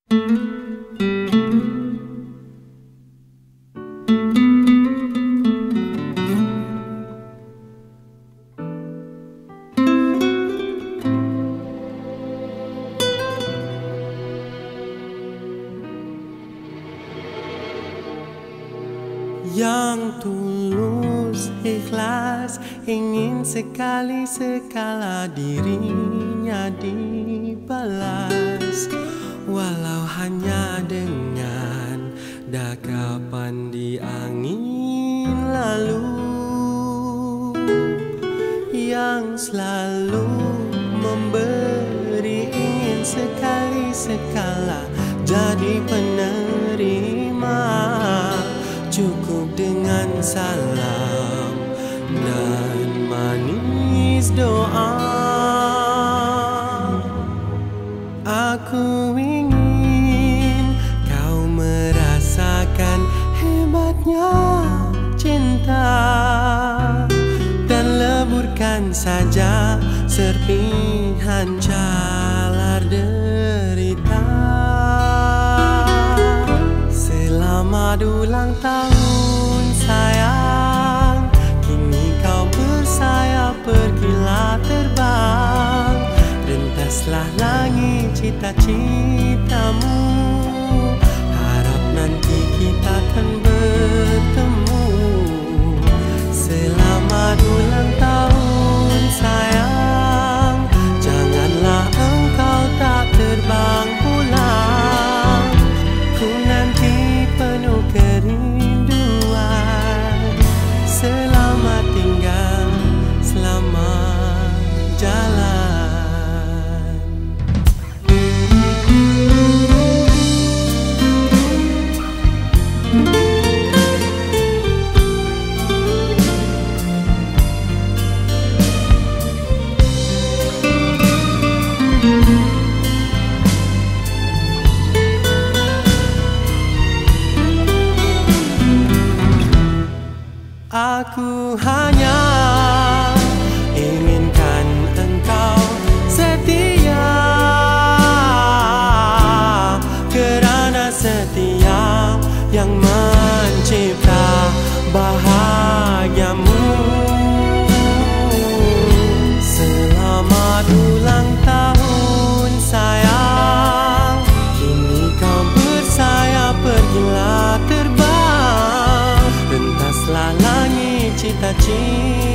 Yang tulus, ikhlas, ingin sekali-sekala dirinya dibalas, walau hanya dengan dakapan di angin lalu. Yang selalu memberi, ingin sekali-sekala jadi penerima. Cukup dengan salam dan manis doa. Aku ingin kau merasakan hebatnya cinta, dan leburkan saja serpihan calar derita. Selamat ulang tahun sayang, kini kau bersayap pergilah terbang. Rentaslah langit cita-citamu, harap nanti kita akan bertemu. Selamat ulang tahun sayang, janganlah engkau tak terbang pulang. Ku nanti penuh kerinduan. Selamat tinggal, selamat jalan. Aku hanya inginkan engkau setia, kerana setia yang mencipta bahagiamu. Selamat ulang tahun sayang, kini kau bersayap pergilah terbang. Rentaslah langit cita-cita,